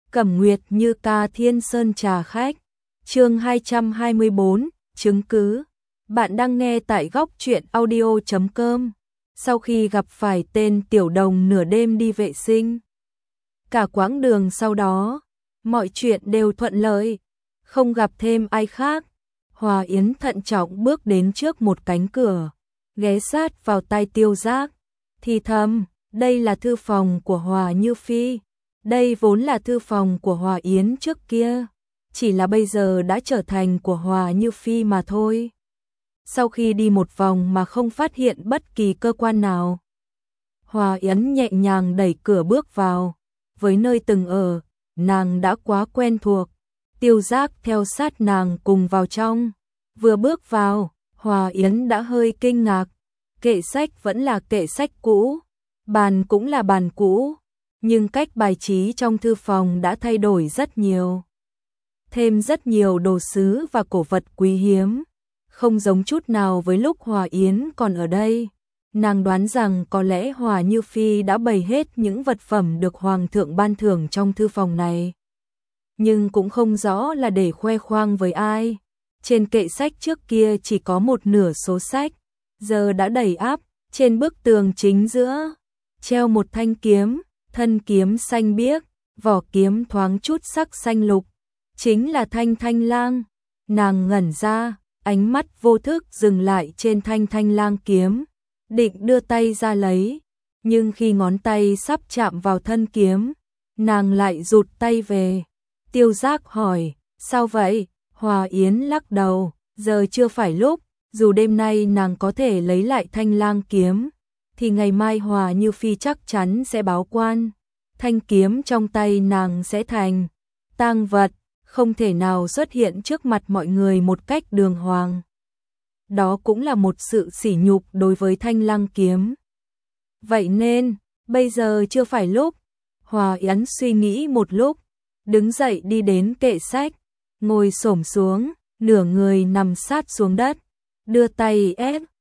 Cẩm Nguyệt Như Ca Thiên Sơn trà khách. Chương 224, chứng cứ. Bạn đang nghe tại góc truyện audio.com. Sau khi gặp phải tên tiểu đồng nửa đêm đi vệ sinh, cả quãng đường sau đó, mọi chuyện đều thuận lợi, không gặp thêm ai khác. Hòa Yến thận trọng bước đến trước một cánh cửa, ghé sát vào tai Tiêu Giác, thì thầm, đây là thư phòng của Hòa Như Phi. Đây vốn là thư phòng của Hòa Yến trước kia, chỉ là bây giờ đã trở thành của Hòa Như Phi mà thôi. Sau khi đi một vòng mà không phát hiện bất kỳ cơ quan nào, Hòa Yến nhẹ nhàng đẩy cửa bước vào. Với nơi từng ở, nàng đã quá quen thuộc. Tiêu Giác theo sát nàng cùng vào trong. Vừa bước vào, Hòa Yến đã hơi kinh ngạc. Kệ sách vẫn là kệ sách cũ, bàn cũng là bàn cũ, nhưng cách bài trí trong thư phòng đã thay đổi rất nhiều. Thêm rất nhiều đồ sứ và cổ vật quý hiếm, không giống chút nào với lúc Hòa Yến còn ở đây. Nàng đoán rằng có lẽ Hòa Như Phi đã bày hết những vật phẩm được Hoàng thượng ban thưởng trong thư phòng này, nhưng cũng không rõ là để khoe khoang với ai. Trên kệ sách trước kia chỉ có một nửa số sách, giờ đã đầy ắp. Trên bức tường chính giữa treo một thanh kiếm, thân kiếm xanh biếc, vỏ kiếm thoáng chút sắc xanh lục, chính là thanh thanh lang. Nàng ngẩn ra, ánh mắt vô thức dừng lại trên thanh thanh lang kiếm, định đưa tay ra lấy, nhưng khi ngón tay sắp chạm vào thân kiếm, nàng lại rụt tay về. Tiêu Giác hỏi, sao vậy? Hòa Yến lắc đầu, giờ chưa phải lúc, dù đêm nay nàng có thể lấy lại thanh lang kiếm, thì ngày mai Hòa Như Phi chắc chắn sẽ báo quan. Thanh kiếm trong tay nàng sẽ thành tang vật, không thể nào xuất hiện trước mặt mọi người một cách đường hoàng. Đó cũng là một sự sỉ nhục đối với thanh lang kiếm. Vậy nên, bây giờ chưa phải lúc. Hòa Yến suy nghĩ một lúc, đứng dậy đi đến kệ sách, ngồi xổm xuống, nửa người nằm sát xuống đất, đưa tay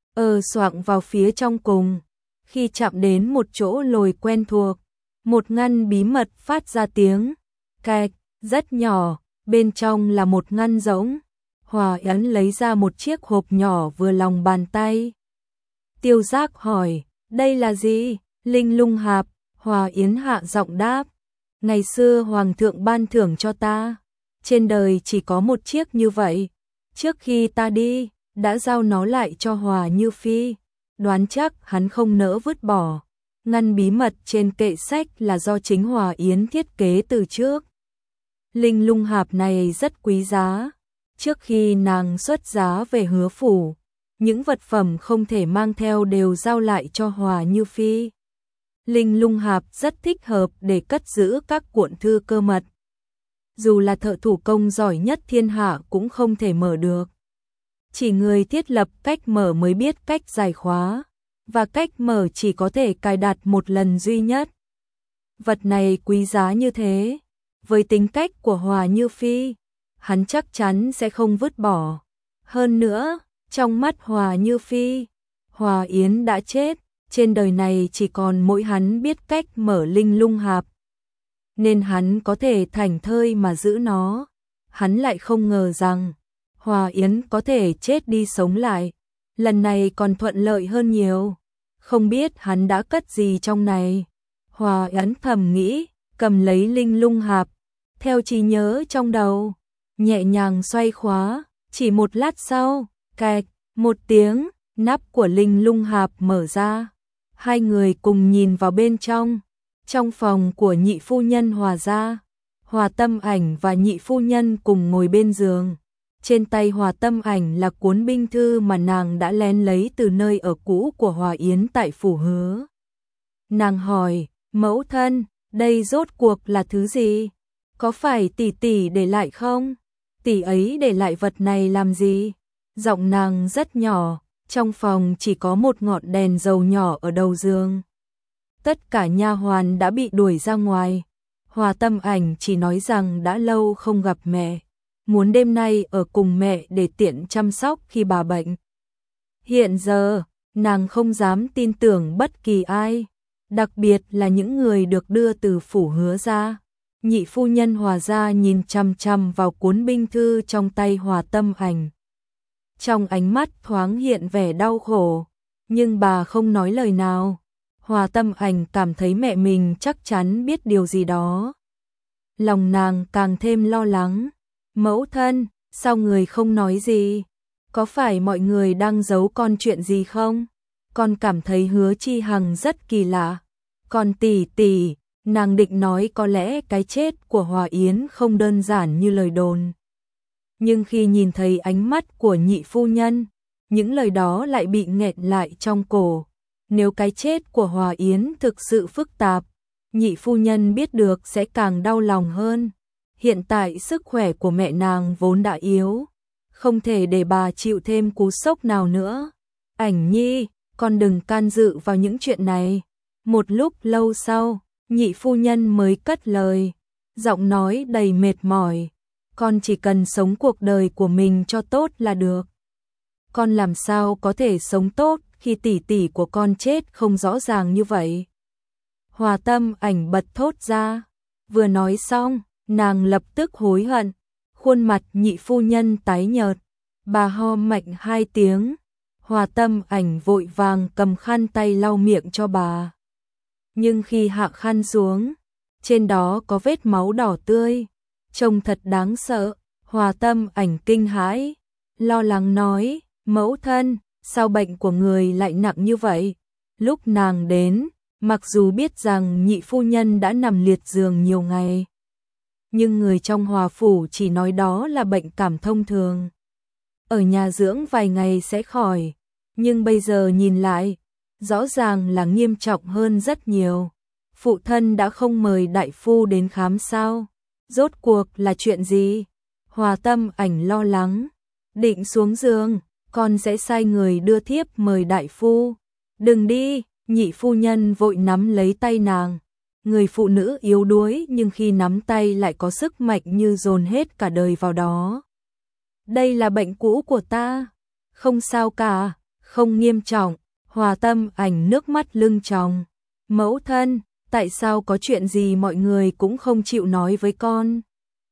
xoạng vào phía trong cùng. Khi chạm đến một chỗ lồi quen thuộc, một ngăn bí mật phát ra tiếng cạch rất nhỏ, bên trong là một ngăn rỗng. Hòa Yến lấy ra một chiếc hộp nhỏ vừa lòng bàn tay. Tiêu Giác hỏi, đây là gì? Linh lung hạp. Hòa Yến hạ giọng đáp, ngày xưa Hoàng thượng ban thưởng cho ta, trên đời chỉ có một chiếc như vậy. Trước khi ta đi, đã giao nó lại cho Hòa Như Phi, đoán chắc hắn không nỡ vứt bỏ. Ngăn bí mật trên kệ sách là do chính Hòa Yến thiết kế từ trước. Linh lung hạp này rất quý giá. Trước khi nàng xuất giá về Hứa phủ, những vật phẩm không thể mang theo đều giao lại cho Hòa Như Phi. Linh lung hạp rất thích hợp để cất giữ các cuộn thư cơ mật. Dù là thợ thủ công giỏi nhất thiên hạ cũng không thể mở được. Chỉ người thiết lập cách mở mới biết cách giải khóa, và cách mở chỉ có thể cài đặt một lần duy nhất. Vật này quý giá như thế, với tính cách của Hòa Như Phi, hắn chắc chắn sẽ không vứt bỏ. Hơn nữa, trong mắt Hòa Như Phi, Hòa Yến đã chết, trên đời này chỉ còn mỗi hắn biết cách mở linh lung hạp, nên hắn có thể thảnh thơi mà giữ nó. Hắn lại không ngờ rằng Hòa Yến có thể chết đi sống lại, lần này còn thuận lợi hơn nhiều. Không biết hắn đã cất gì trong này. Hòa Yến thầm nghĩ, cầm lấy linh lung hạp, theo trí nhớ trong đầu, nhẹ nhàng xoay khóa. Chỉ một lát sau, cạch một tiếng, nắp của linh lung hạp mở ra. Hai người cùng nhìn vào bên trong. Trong phòng của nhị phu nhân Hòa gia, Hòa Tâm Ảnh và nhị phu nhân cùng ngồi bên giường. Trên tay Hòa Tâm Ảnh là cuốn binh thư mà nàng đã lén lấy từ nơi ở cũ của Hòa Yến tại phủ Hứa. Nàng hỏi, mẫu thân, đây rốt cuộc là thứ gì? Có phải tỷ tỷ để lại không? Tỷ ấy để lại vật này làm gì? Giọng nàng rất nhỏ, trong phòng chỉ có một ngọn đèn dầu nhỏ ở đầu giường. Tất cả nha hoàn đã bị đuổi ra ngoài. Hòa Tâm Ảnh chỉ nói rằng đã lâu không gặp mẹ, muốn đêm nay ở cùng mẹ để tiện chăm sóc khi bà bệnh. Hiện giờ, nàng không dám tin tưởng bất kỳ ai, đặc biệt là những người được đưa từ phủ Hứa ra. Nhị phu nhân Hòa gia nhìn chằm chằm vào cuốn binh thư trong tay Hòa Tâm Ảnh. Trong ánh mắt thoáng hiện vẻ đau khổ, nhưng bà không nói lời nào. Hòa Tâm Ảnh cảm thấy mẹ mình chắc chắn biết điều gì đó. Lòng nàng càng thêm lo lắng. Mẫu thân, sao người không nói gì? Có phải mọi người đang giấu con chuyện gì không? Con cảm thấy Hứa Chi Hằng rất kỳ lạ. Còn tỷ tỷ, nàng định nói có lẽ cái chết của Hòa Yến không đơn giản như lời đồn. Nhưng khi nhìn thấy ánh mắt của nhị phu nhân, những lời đó lại bị nghẹn lại trong cổ. Nếu cái chết của Hòa Yến thực sự phức tạp, nhị phu nhân biết được sẽ càng đau lòng hơn. Hiện tại sức khỏe của mẹ nàng vốn đã yếu, không thể để bà chịu thêm cú sốc nào nữa. Ảnh nhi, con đừng can dự vào những chuyện này. Một lúc lâu sau, nhị phu nhân mới cất lời, giọng nói đầy mệt mỏi. Con chỉ cần sống cuộc đời của mình cho tốt là được. Con làm sao có thể sống tốt khi tỷ tỷ của con chết không rõ ràng như vậy? Hòa Tâm Ảnh bật thốt ra. Vừa nói xong, nàng lập tức hối hận. Khuôn mặt nhị phu nhân tái nhợt. Bà ho mạnh 2 tiếng. Hòa Tâm Ảnh vội vàng cầm khăn tay lau miệng cho bà. Nhưng khi hạ khăn xuống, trên đó có vết máu đỏ tươi. Trông thật đáng sợ. Hòa Tâm Ảnh kinh hãi, lo lắng nói, mẫu thân, sao bệnh của người lại nặng như vậy? Lúc nàng đến, mặc dù biết rằng nhị phu nhân đã nằm liệt giường nhiều ngày, nhưng người trong Hòa phủ chỉ nói đó là bệnh cảm thông thường. Ở nhà dưỡng vài ngày sẽ khỏi, nhưng bây giờ nhìn lại, rõ ràng là nghiêm trọng hơn rất nhiều. Phụ thân đã không mời đại phu đến khám sao? Rốt cuộc là chuyện gì? Hòa Tâm Ảnh lo lắng, định xuống giường, con sẽ sai người đưa thiếp mời đại phu. Đừng đi, nhị phu nhân vội nắm lấy tay nàng. Người phụ nữ yếu đuối nhưng khi nắm tay lại có sức mạnh như dồn hết cả đời vào đó. Đây là bệnh cũ của ta, không sao cả, không nghiêm trọng. Hòa Tâm Ảnh nước mắt lưng tròng. Mẫu thân, tại sao có chuyện gì mọi người cũng không chịu nói với con?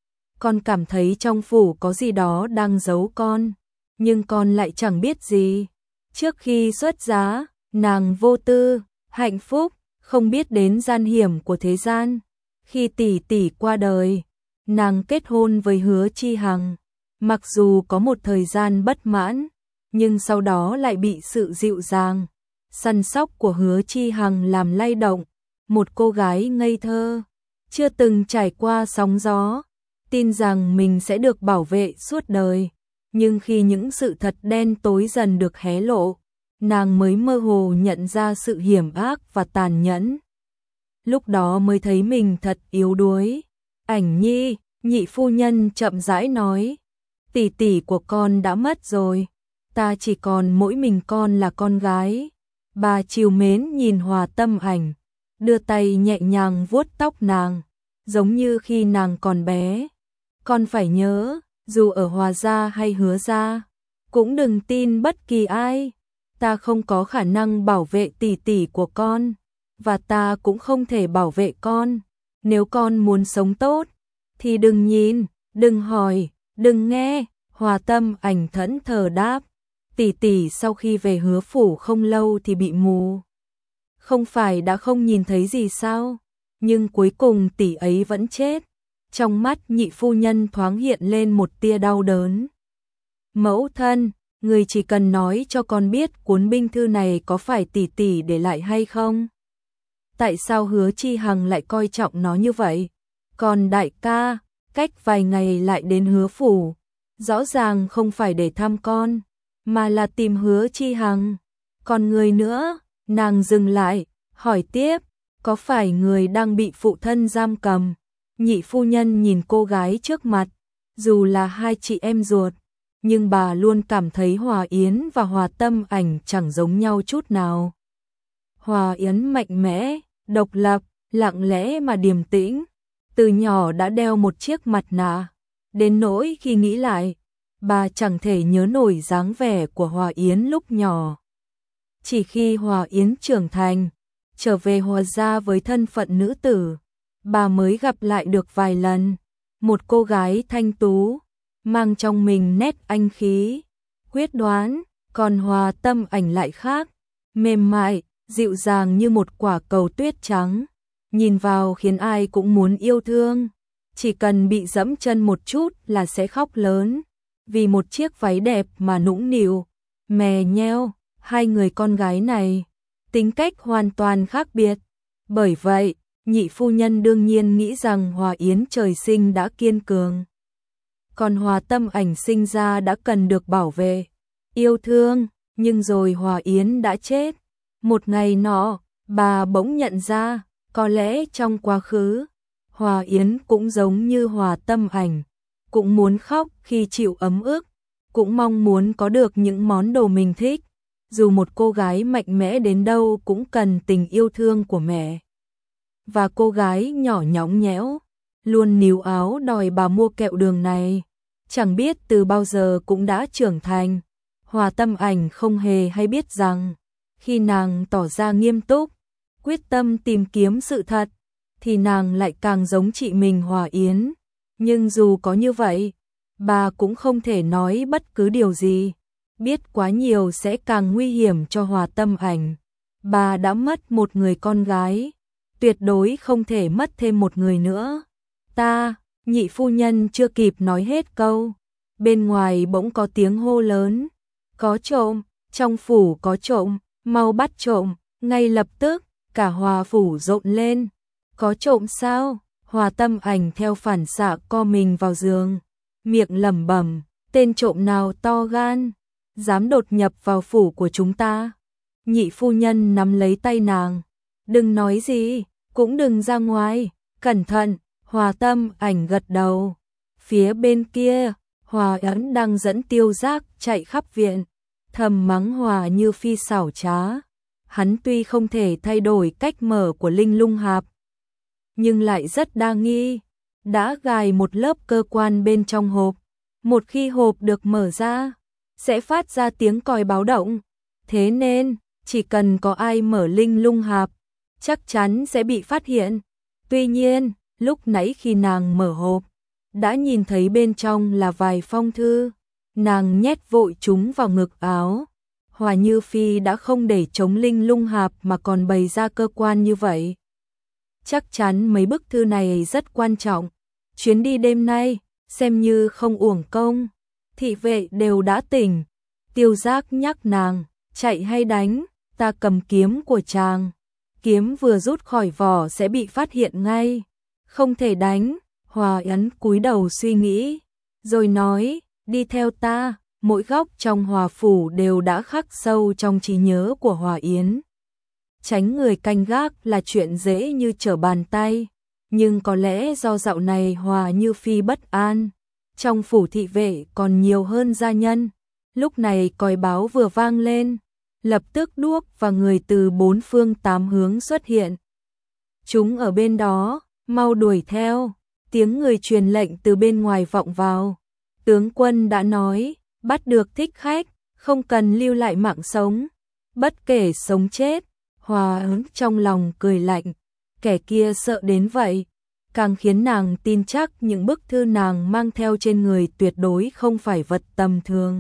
Con cảm thấy trong phủ có gì đó đang giấu con, nhưng con lại chẳng biết gì. Trước khi xuất giá, nàng vô tư, hạnh phúc, không biết đến gian hiểm của thế gian. Khi tỷ tỷ qua đời, nàng kết hôn với Hứa Chi Hằng. Mặc dù có một thời gian bất mãn, nhưng sau đó lại bị sự dịu dàng, săn sóc của Hứa Chi Hằng làm lay động. Một cô gái ngây thơ, chưa từng trải qua sóng gió, tin rằng mình sẽ được bảo vệ suốt đời. Nhưng khi những sự thật đen tối dần được hé lộ, nàng mới mơ hồ nhận ra sự hiểm ác và tàn nhẫn. Lúc đó mới thấy mình thật yếu đuối. Ảnh nhi, nhị phu nhân chậm rãi nói, tỷ tỷ của con đã mất rồi, ta chỉ còn mỗi mình con là con gái. Bà trìu mến nhìn Hòa Tâm Ảnh, đưa tay nhẹ nhàng vuốt tóc nàng, giống như khi nàng còn bé. Con phải nhớ, dù ở Hòa gia hay Hứa gia, cũng đừng tin bất kỳ ai. Ta không có khả năng bảo vệ tỷ tỷ của con, và ta cũng không thể bảo vệ con. Nếu con muốn sống tốt, thì đừng nhìn, đừng hỏi, đừng nghe. Hòa Tâm Ảnh thẫn thờ đáp, tỷ tỷ sau khi về Hứa phủ không lâu thì bị mù. Không phải đã không nhìn thấy gì sao? Nhưng cuối cùng tỷ ấy vẫn chết. Trong mắt nhị phu nhân thoáng hiện lên một tia đau đớn. Mẫu thân, người chỉ cần nói cho con biết cuốn binh thư này có phải tỷ tỷ để lại hay không? Tại sao Hứa Chi Hằng lại coi trọng nó như vậy? Còn đại ca, cách vài ngày lại đến Hứa phủ, rõ ràng không phải để thăm con, mà là tìm Hứa Chi Hằng. Còn người nữa, nàng dừng lại, hỏi tiếp, có phải người đang bị phụ thân giam cầm? Nhị phu nhân nhìn cô gái trước mặt, dù là hai chị em ruột, nhưng bà luôn cảm thấy Hòa Yến và Hòa Tâm Ảnh chẳng giống nhau chút nào. Hòa Yến mạnh mẽ, độc lập, lặng lẽ mà điềm tĩnh, từ nhỏ đã đeo một chiếc mặt nạ, đến nỗi khi nghĩ lại, bà chẳng thể nhớ nổi dáng vẻ của Hòa Yến lúc nhỏ. Chỉ khi Hòa Yến trưởng thành, trở về Hòa gia với thân phận nữ tử, bà mới gặp lại được vài lần. Một cô gái thanh tú, mang trong mình nét anh khí, quyết đoán, còn Hòa Tâm Ảnh lại khác, mềm mại, dịu dàng như một quả cầu tuyết trắng, nhìn vào khiến ai cũng muốn yêu thương, chỉ cần bị dẫm chân một chút là sẽ khóc lớn, vì một chiếc váy đẹp mà nũng nịu, mè nheo. Hai người con gái này, tính cách hoàn toàn khác biệt, bởi vậy, nhị phu nhân đương nhiên nghĩ rằng Hòa Yến trời sinh đã kiên cường. Còn Hòa Tâm Ảnh sinh ra đã cần được bảo vệ, yêu thương, nhưng rồi Hòa Yến đã chết. Một ngày nọ, bà bỗng nhận ra, có lẽ trong quá khứ, Hòa Yến cũng giống như Hòa Tâm Ảnh, cũng muốn khóc khi chịu ấm ức, cũng mong muốn có được những món đồ mình thích. Dù một cô gái mạnh mẽ đến đâu cũng cần tình yêu thương của mẹ. Và cô gái nhỏ nhõng nhẽo, luôn níu áo đòi bà mua kẹo đường này, chẳng biết từ bao giờ cũng đã trưởng thành. Hòa Tâm Ảnh không hề hay biết rằng, khi nàng tỏ ra nghiêm túc, quyết tâm tìm kiếm sự thật, thì nàng lại càng giống chị mình Hòa Yến. Nhưng dù có như vậy, bà cũng không thể nói bất cứ điều gì. Biết quá nhiều sẽ càng nguy hiểm cho Hòa Tâm Ảnh. Bà đã mất một người con gái, tuyệt đối không thể mất thêm một người nữa. Nhị phu nhân chưa kịp nói hết câu, bên ngoài bỗng có tiếng hô lớn, có trộm, trong phủ có trộm, mau bắt trộm. Ngay lập tức, cả Hòa phủ rộn lên. Có trộm sao? Hòa Tâm Ảnh theo phản xạ co mình vào giường, miệng lẩm bẩm, tên trộm nào to gan, dám đột nhập vào phủ của chúng ta. Nhị phu nhân nắm lấy tay nàng, đừng nói gì, cũng đừng ra ngoài, cẩn thận. Hòa Tâm Ảnh gật đầu. Phía bên kia, Hòa Yến đang dẫn Tiêu Giác chạy khắp viện, thầm mắng Hòa Như Phi xảo trá. Hắn tuy không thể thay đổi cách mở của Linh Lung Hạp, nhưng lại rất đa nghi, đã gài một lớp cơ quan bên trong hộp. Một khi hộp được mở ra, sẽ phát ra tiếng còi báo động. Thế nên, chỉ cần có ai mở Linh Lung Hạp, chắc chắn sẽ bị phát hiện. Tuy nhiên, lúc nãy khi nàng mở hộp, đã nhìn thấy bên trong là vài phong thư. Nàng nhét vội chúng vào ngực áo. Hòa Như Phi đã không để chống Linh Lung Hạp mà còn bày ra cơ quan như vậy. Chắc chắn mấy bức thư này rất quan trọng. Chuyến đi đêm nay, xem như không uổng công. Thị vệ đều đã tỉnh. Tiêu Giác nhắc nàng, chạy hay đánh, ta cầm kiếm của chàng. Kiếm vừa rút khỏi vỏ sẽ bị phát hiện ngay. Không thể đánh. Hòa Yến cúi đầu suy nghĩ, rồi nói, đi theo ta. Mỗi góc trong Hòa phủ đều đã khắc sâu trong trí nhớ của Hòa Yến. Tránh người canh gác là chuyện dễ như trở bàn tay, nhưng có lẽ do dạo này Hòa Như Phi bất an, trong phủ thị vệ còn nhiều hơn gia nhân. Lúc này còi báo vừa vang lên, lập tức đuốc và người từ bốn phương tám hướng xuất hiện. Chúng ở bên đó, mau đuổi theo. Tiếng người truyền lệnh từ bên ngoài vọng vào. Tướng quân đã nói, bắt được thích khách, không cần lưu lại mạng sống, bất kể sống chết. Hòa Yến trong lòng cười lạnh, kẻ kia sợ đến vậy, càng khiến nàng tin chắc những bức thư nàng mang theo trên người tuyệt đối không phải vật tầm thường.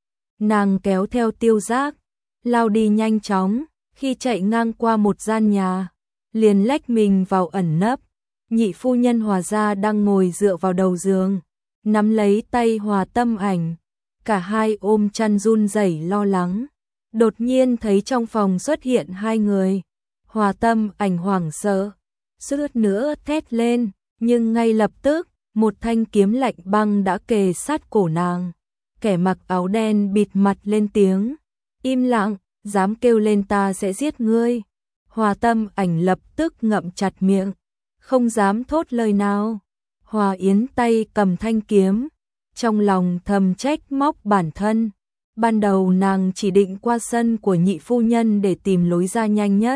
Nàng kéo theo Tiêu Giác, lao đi nhanh chóng, khi chạy ngang qua một gian nhà, liền lách mình vào ẩn nấp. Nhị phu nhân Hòa gia đang ngồi dựa vào đầu giường, nắm lấy tay Hòa Tâm Ảnh, cả hai ôm chăn run rẩy lo lắng. Đột nhiên thấy trong phòng xuất hiện hai người. Hòa Tâm Ảnh hoảng sợ, suýt nữa thét lên, nhưng ngay lập tức, một thanh kiếm lạnh băng đã kề sát cổ nàng. Kẻ mặc áo đen bịt mặt lên tiếng, im lặng, dám kêu lên ta sẽ giết ngươi. Hòa Tâm Ảnh lập tức ngậm chặt miệng, không dám thốt lời nào. Hòa Yến tay cầm thanh kiếm, trong lòng thầm trách móc bản thân. Ban đầu nàng chỉ định qua sân của nhị phu nhân để tìm lối ra nhanh nhất.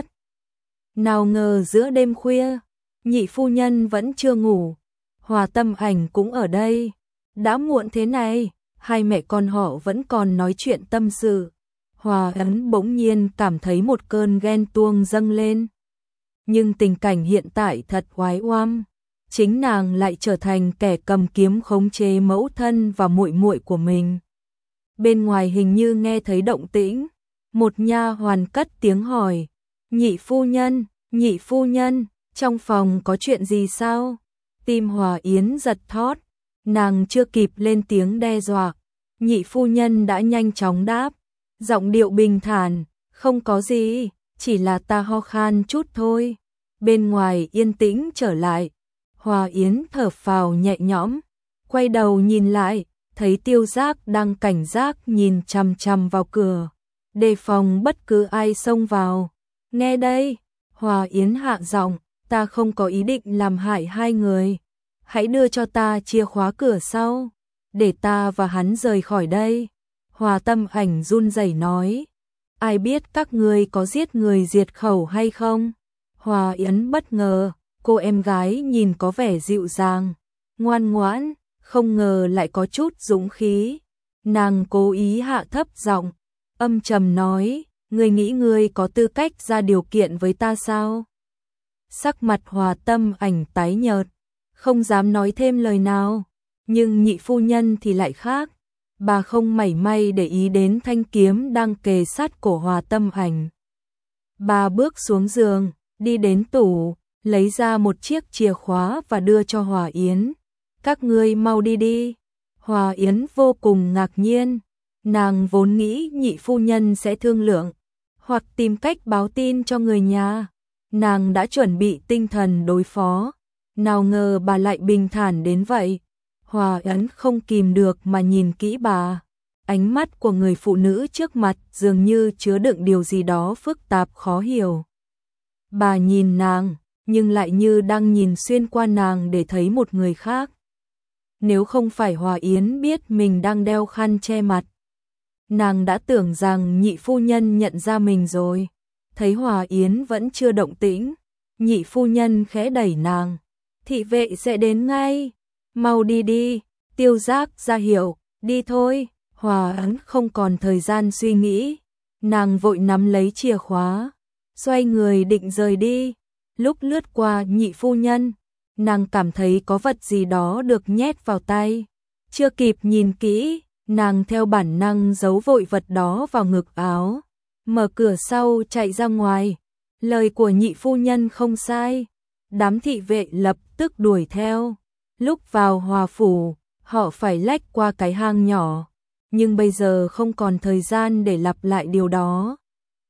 Nào ngờ giữa đêm khuya, nhị phu nhân vẫn chưa ngủ, Hòa Tâm Ảnh cũng ở đây. Đã muộn thế này, hai mẹ con họ vẫn còn nói chuyện tâm sự. Hòa Yến bỗng nhiên cảm thấy một cơn ghen tuông dâng lên. nhưng tình cảnh hiện tại thật oái oăm. Chính nàng lại trở thành kẻ cầm kiếm khống chế mẫu thân và muội muội của mình. Bên ngoài hình như nghe thấy động tĩnh, một nha hoàn cất tiếng hỏi, nhị phu nhân, trong phòng có chuyện gì sao? Tim Hòa Yến giật thót, nàng chưa kịp lên tiếng đe dọa, nhị phu nhân đã nhanh chóng đáp, giọng điệu bình thản, không có gì, chỉ là ta ho khan chút thôi. Bên ngoài yên tĩnh trở lại, Hòa Yến thở phào nhẹ nhõm, quay đầu nhìn lại, thấy Tiêu Giác đang cảnh giác nhìn chằm chằm vào cửa, đề phòng bất cứ ai xông vào. Nghe đây, Hòa Yến hạ giọng, ta không có ý định làm hại hai người. Hãy đưa cho ta chìa khóa cửa sau, để ta và hắn rời khỏi đây. Hòa Tâm Ảnh run rẩy nói, ai biết các ngươi có giết người diệt khẩu hay không? Hòa Yến bất ngờ, cô em gái nhìn có vẻ dịu dàng, ngoan ngoãn, không ngờ lại có chút dũng khí. Nàng cố ý hạ thấp giọng, âm trầm nói, ngươi nghĩ ngươi có tư cách ra điều kiện với ta sao? Sắc mặt Hòa Tâm Ảnh tái nhợt, không dám nói thêm lời nào, nhưng nhị phu nhân thì lại khác, bà không mảy may để ý đến thanh kiếm đang kề sát cổ Hòa Tâm Ảnh. Bà bước xuống giường, đi đến tủ, lấy ra một chiếc chìa khóa và đưa cho Hòa Yến. Các ngươi mau đi đi. Hòa Yến vô cùng ngạc nhiên, nàng vốn nghĩ nhị phu nhân sẽ thương lượng, hoặc tìm cách báo tin cho người nhà. Nàng đã chuẩn bị tinh thần đối phó, nào ngờ bà lại bình thản đến vậy. Hòa Yến không kìm được mà nhìn kỹ bà. Ánh mắt của người phụ nữ trước mặt dường như chứa đựng điều gì đó phức tạp khó hiểu. Bà nhìn nàng, nhưng lại như đang nhìn xuyên qua nàng để thấy một người khác. Nếu không phải Hòa Yến biết mình đang đeo khăn che mặt, nàng đã tưởng rằng nhị phu nhân nhận ra mình rồi. Thấy Hòa Yến vẫn chưa động tĩnh, nhị phu nhân khẽ đẩy nàng, thị vệ sẽ đến ngay, mau đi đi. Tiêu Giác ra hiệu, đi thôi. Hòa Yến không còn thời gian suy nghĩ, nàng vội nắm lấy chìa khóa, xoay người định rời đi. Lúc lướt qua nhị phu nhân, nàng cảm thấy có vật gì đó được nhét vào tay. Chưa kịp nhìn kỹ, nàng theo bản năng giấu vội vật đó vào ngực áo, mở cửa sau chạy ra ngoài. Lời của nhị phu nhân không sai, đám thị vệ lập tức đuổi theo. Lúc vào Hòa phủ, họ phải lách qua cái hang nhỏ, nhưng bây giờ không còn thời gian để lặp lại điều đó.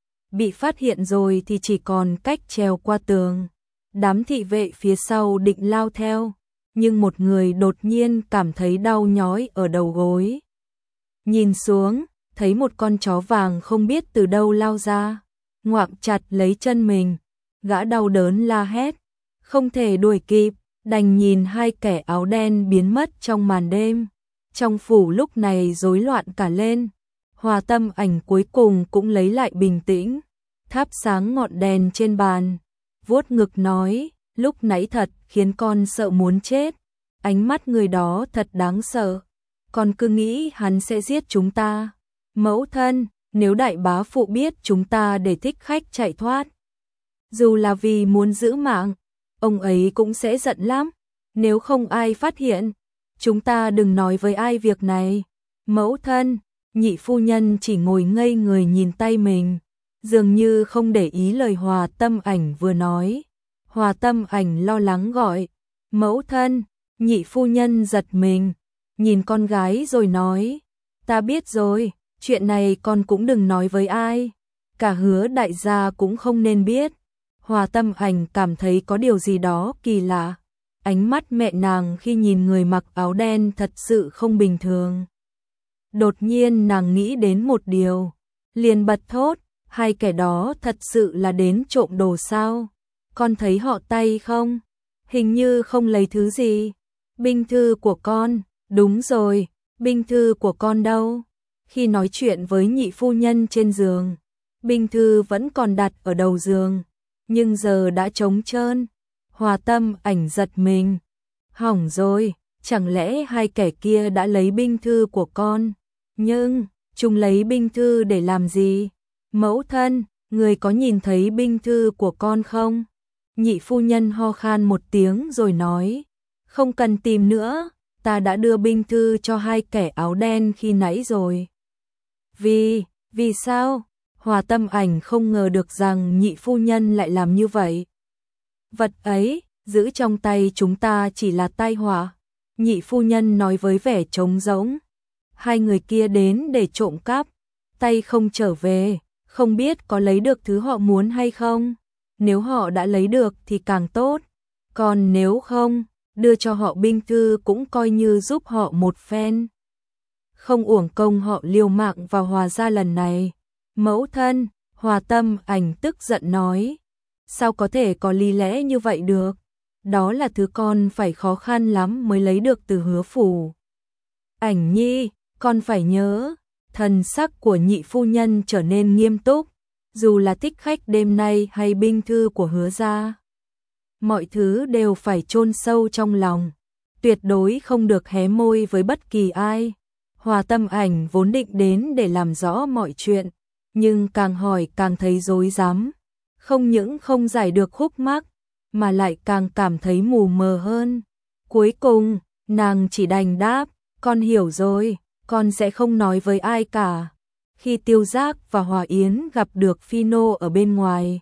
Bị phát hiện rồi thì chỉ còn cách trèo qua tường. Đám thị vệ phía sau định lao theo, nhưng một người đột nhiên cảm thấy đau nhói ở đầu gối. Nhìn xuống, thấy một con chó vàng không biết từ đâu lao ra, ngoạm chặt lấy chân mình. Gã đau đớn la hét, không thể đuổi kịp, đành nhìn hai kẻ áo đen biến mất trong màn đêm. Trong phủ lúc này rối loạn cả lên. Hòa Tâm Ảnh cuối cùng cũng lấy lại bình tĩnh, thắp sáng ngọn đèn trên bàn, vuốt ngực nói, lúc nãy thật khiến con sợ muốn chết. Ánh mắt người đó thật đáng sợ, con cứ nghĩ hắn sẽ giết chúng ta. Mẫu thân, nếu đại bá phụ biết chúng ta để thích khách chạy thoát, dù là vì muốn giữ mạng, ông ấy cũng sẽ giận lắm. Nếu không ai phát hiện, chúng ta đừng nói với ai việc này. Mẫu thân, nhị phu nhân chỉ ngồi ngây người nhìn tay mình, dường như không để ý lời Hòa Tâm Ảnh vừa nói. Hòa Tâm Ảnh lo lắng gọi, mẫu thân. Nhị phu nhân giật mình, nhìn con gái rồi nói, ta biết rồi, chuyện này con cũng đừng nói với ai, cả Hứa đại gia cũng không nên biết. Hòa Tâm Ảnh cảm thấy có điều gì đó kỳ lạ. Ánh mắt mẹ nàng khi nhìn người mặc áo đen thật sự không bình thường. Đột nhiên nàng nghĩ đến một điều, liền bật thốt, hai kẻ đó thật sự là đến trộm đồ sao? Con thấy họ tay không? Hình như không lấy thứ gì. Binh thư của con, đúng rồi, binh thư của con đâu? Khi nói chuyện với nhị phu nhân trên giường, binh thư vẫn còn đặt ở đầu giường, nhưng giờ đã trống trơn. Hòa Tâm Ảnh giật mình, hỏng rồi, chẳng lẽ hai kẻ kia đã lấy binh thư của con? Nhưng, chúng lấy binh thư để làm gì? Mẫu thân, người có nhìn thấy binh thư của con không? Nhị phu nhân ho khan một tiếng rồi nói, không cần tìm nữa, ta đã đưa binh thư cho hai kẻ áo đen khi nãy rồi. Vì sao? Hòa Tâm Ảnh không ngờ được rằng nhị phu nhân lại làm như vậy. Vật ấy, giữ trong tay chúng ta chỉ là tai họa. Nhị phu nhân nói với vẻ trống rỗng. Hai người kia đến để trộm cắp, tay không trở về, không biết có lấy được thứ họ muốn hay không. Nếu họ đã lấy được thì càng tốt, còn nếu không, đưa cho họ binh thư cũng coi như giúp họ một phen. Không uổng công họ liều mạng vào Hòa gia lần này. Mẫu thân, Hòa Tâm Ảnh tức giận nói, sao có thể có lý lẽ như vậy được? Đó là thứ con phải khó khăn lắm mới lấy được từ Hứa phủ. Ảnh nhi, con phải nhớ. Thần sắc của nhị phu nhân trở nên nghiêm túc, dù là thích khách đêm nay hay binh thư của Hứa gia. Mọi thứ đều phải chôn sâu trong lòng, tuyệt đối không được hé môi với bất kỳ ai. Hòa Tâm Ảnh vốn định đến để làm rõ mọi chuyện, nhưng càng hỏi càng thấy rối rắm, không những không giải được khúc mắc, mà lại càng cảm thấy mù mờ hơn. Cuối cùng, nàng chỉ đành đáp, con hiểu rồi, con sẽ không nói với ai cả. Khi Tiêu Giác và Hòa Yến gặp được Phi Nô ở bên ngoài,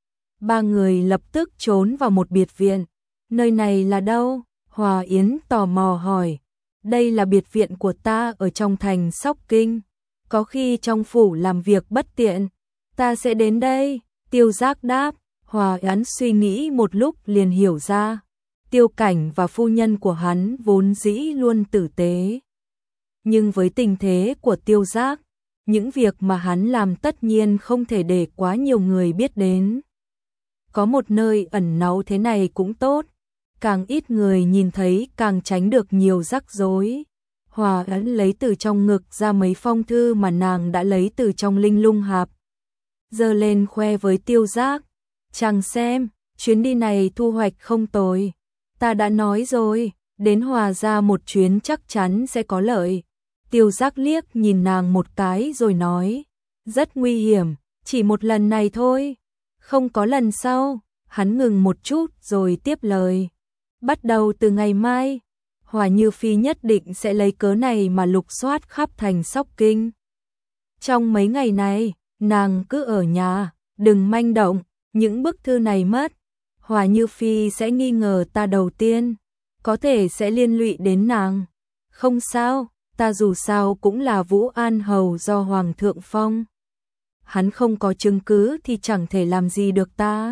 ba người lập tức trốn vào một biệt viện. Nơi này là đâu? Hòa Yến tò mò hỏi. Đây là biệt viện của ta ở trong thành Sóc Kinh. Có khi trong phủ làm việc bất tiện, ta sẽ đến đây. Tiêu Giác đáp. Hòa Yến suy nghĩ một lúc liền hiểu ra. Tiêu Cảnh và phu nhân của hắn vốn dĩ luôn tử tế. Nhưng với tình thế của Tiêu Giác, những việc mà hắn làm tất nhiên không thể để quá nhiều người biết đến. Có một nơi ẩn náu thế này cũng tốt, càng ít người nhìn thấy càng tránh được nhiều rắc rối. Hòa Yến lấy từ trong ngực ra mấy phong thư mà nàng đã lấy từ trong linh lung hạp, giơ lên khoe với Tiêu Giác. Chàng xem, chuyến đi này thu hoạch không tồi. Ta đã nói rồi, đến Hòa gia một chuyến chắc chắn sẽ có lợi. Tiêu Giác liếc nhìn nàng một cái rồi nói, rất nguy hiểm, chỉ một lần này thôi, không có lần sau. Hắn ngừng một chút rồi tiếp lời, bắt đầu từ ngày mai, Hòa Như Phi nhất định sẽ lấy cớ này mà lục soát khắp thành Sóc Kinh. Trong mấy ngày này, nàng cứ ở nhà, đừng manh động, những bức thư này mất, Hòa Như Phi sẽ nghi ngờ ta đầu tiên, có thể sẽ liên lụy đến nàng. Không sao, ta dù sao cũng là Vũ An Hầu do Hoàng thượng phong. Hắn không có chứng cứ thì chẳng thể làm gì được ta.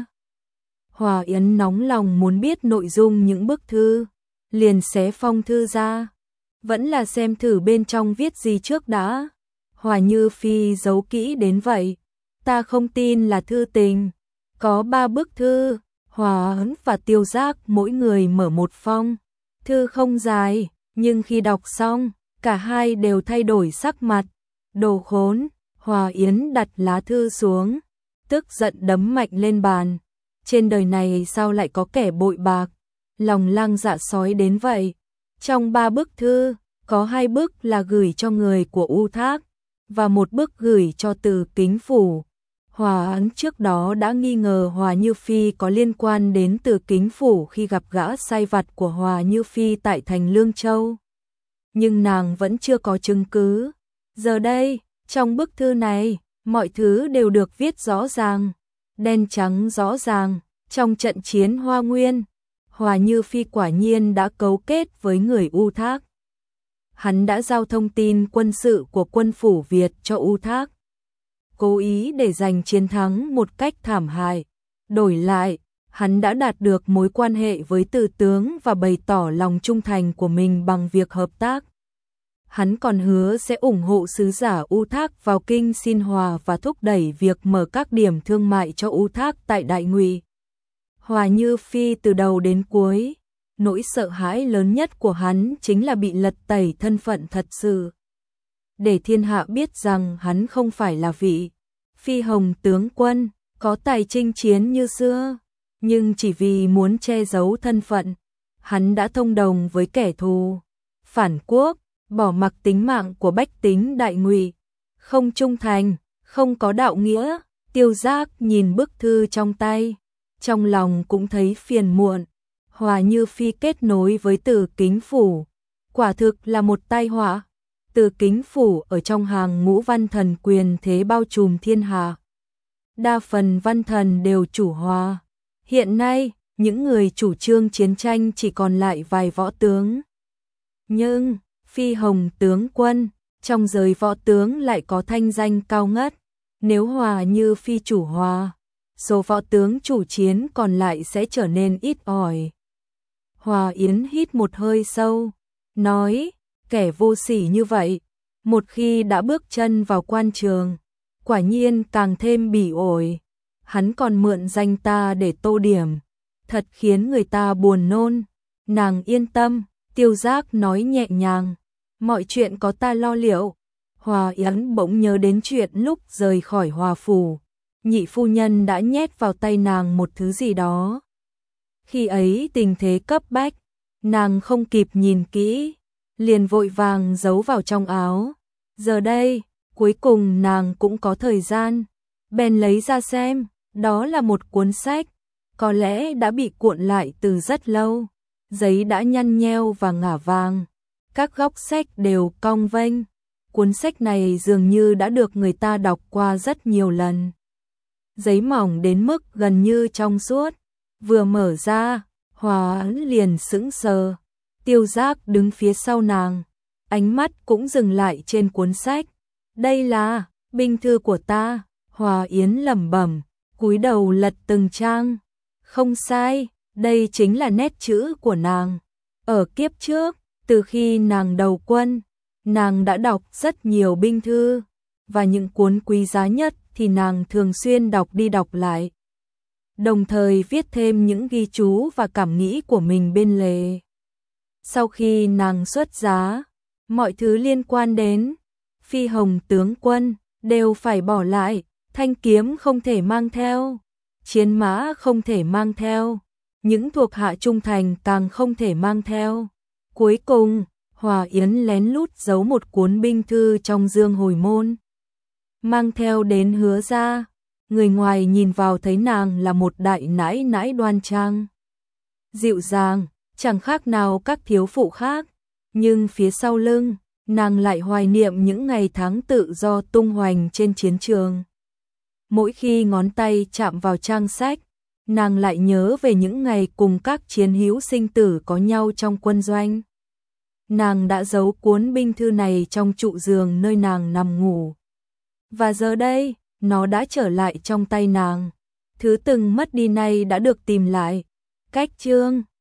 Hòa Yến nóng lòng muốn biết nội dung những bức thư, liền xé phong thư ra. Vẫn là xem thử bên trong viết gì trước đã. Hòa Như Phi giấu kỹ đến vậy, ta không tin là thư tình. Có 3 bức thư, Hòa Yến và Tiêu Giác mỗi người mở một phong. Thư không dài, nhưng khi đọc xong, cả hai đều thay đổi sắc mặt. Đồ khốn! Hòa Yến đặt lá thư xuống, tức giận đấm mạnh lên bàn. Trên đời này sao lại có kẻ bội bạc, lòng lang dạ sói đến vậy. Trong 3 bức thư, có 2 bức là gửi cho người của U Thác, và một bức gửi cho Từ Kính Phủ. Hòa Yến trước đó đã nghi ngờ Hòa Như Phi có liên quan đến Từ Kính Phủ khi gặp gã sai vặt của Hòa Như Phi tại thành Lương Châu. Nhưng nàng vẫn chưa có chứng cứ. Giờ đây, trong bức thư này, mọi thứ đều được viết rõ ràng, đen trắng rõ ràng. Trong trận chiến Hoa Nguyên, Hòa Như Phi quả nhiên đã cấu kết với người U Thác. Hắn đã giao thông tin quân sự của quân phủ Việt cho U Thác, cố ý để giành chiến thắng một cách thảm hại. Đổi lại, hắn đã đạt được mối quan hệ với Từ tướng và bày tỏ lòng trung thành của mình bằng việc hợp tác. Hắn còn hứa sẽ ủng hộ sứ giả U Thác vào kinh xin hòa và thúc đẩy việc mở các điểm thương mại cho U Thác tại Đại Ngụy. Hòa Như Phi từ đầu đến cuối, nỗi sợ hãi lớn nhất của hắn chính là bị lật tẩy thân phận thật sự. Để thiên hạ biết rằng hắn không phải là vị Phi Hồng tướng quân, có tài chinh chiến như xưa, nhưng chỉ vì muốn che giấu thân phận, hắn đã thông đồng với kẻ thù, phản quốc, bỏ mặc tính mạng của bách tính Đại Ngụy, không trung thành, không có đạo nghĩa. Tiêu Giác nhìn bức thư trong tay, trong lòng cũng thấy phiền muộn. Hòa Như Phi kết nối với Từ Kính Phủ, quả thực là một tai họa. Từ Kính Phủ ở trong hàng ngũ văn thần quyền thế bao trùm thiên hạ. Đa phần văn thần đều chủ Hòa. Hiện nay, những người chủ trương chiến tranh chỉ còn lại vài võ tướng. Nhưng, Phi Hồng tướng quân, trong giới võ tướng lại có thanh danh cao ngất. Nếu Hòa Như Phi chủ Hòa, số võ tướng chủ chiến còn lại sẽ trở nên ít ỏi. Hòa Yến hít một hơi sâu, nói, kẻ vô sỉ như vậy, một khi đã bước chân vào quan trường, quả nhiên càng thêm bỉ ổi. Hắn còn mượn danh ta để tô điểm, thật khiến người ta buồn nôn. Nàng yên tâm, Tiêu Giác nói nhẹ nhàng, mọi chuyện có ta lo liệu. Hòa Yến bỗng nhớ đến chuyện lúc rời khỏi Hòa Phủ, nhị phu nhân đã nhét vào tay nàng một thứ gì đó. Khi ấy tình thế cấp bách, nàng không kịp nhìn kỹ, liền vội vàng giấu vào trong áo. Giờ đây, cuối cùng nàng cũng có thời gian, bèn lấy ra xem, đó là một cuốn sách, có lẽ đã bị cuộn lại từ rất lâu, giấy đã nhăn nheo và ngả vàng, các góc sách đều cong vênh. Cuốn sách này dường như đã được người ta đọc qua rất nhiều lần. Giấy mỏng đến mức gần như trong suốt, vừa mở ra, Hòa liền sững sờ. Tiêu Giác đứng phía sau nàng, ánh mắt cũng dừng lại trên cuốn sách. Đây là binh thư của ta. Hòa Yến lẩm bẩm, cúi đầu lật từng trang. Không sai, đây chính là nét chữ của nàng. Ở kiếp trước, từ khi nàng đầu quân, nàng đã đọc rất nhiều binh thư, và những cuốn quý giá nhất thì nàng thường xuyên đọc đi đọc lại, đồng thời viết thêm những ghi chú và cảm nghĩ của mình bên lề. Sau khi nàng xuất giá, mọi thứ liên quan đến Phi Hồng tướng quân đều phải bỏ lại, thanh kiếm không thể mang theo, chiến mã không thể mang theo, những thuộc hạ trung thành càng không thể mang theo. Cuối cùng, Hòa Yến lén lút giấu một cuốn binh thư trong dương hồi môn, mang theo đến Hứa gia. Người ngoài nhìn vào thấy nàng là một đại nãi nãi đoan trang, dịu dàng, chẳng khác nào các thiếu phụ khác, nhưng phía sau lưng, nàng lại hoài niệm những ngày tháng tự do tung hoành trên chiến trường. Mỗi khi ngón tay chạm vào trang sách, nàng lại nhớ về những ngày cùng các chiến hữu sinh tử có nhau trong quân doanh. Nàng đã giấu cuốn binh thư này trong trụ giường nơi nàng nằm ngủ. Và giờ đây, nó đã trở lại trong tay nàng. Thứ từng mất đi nay đã được tìm lại. Cách chương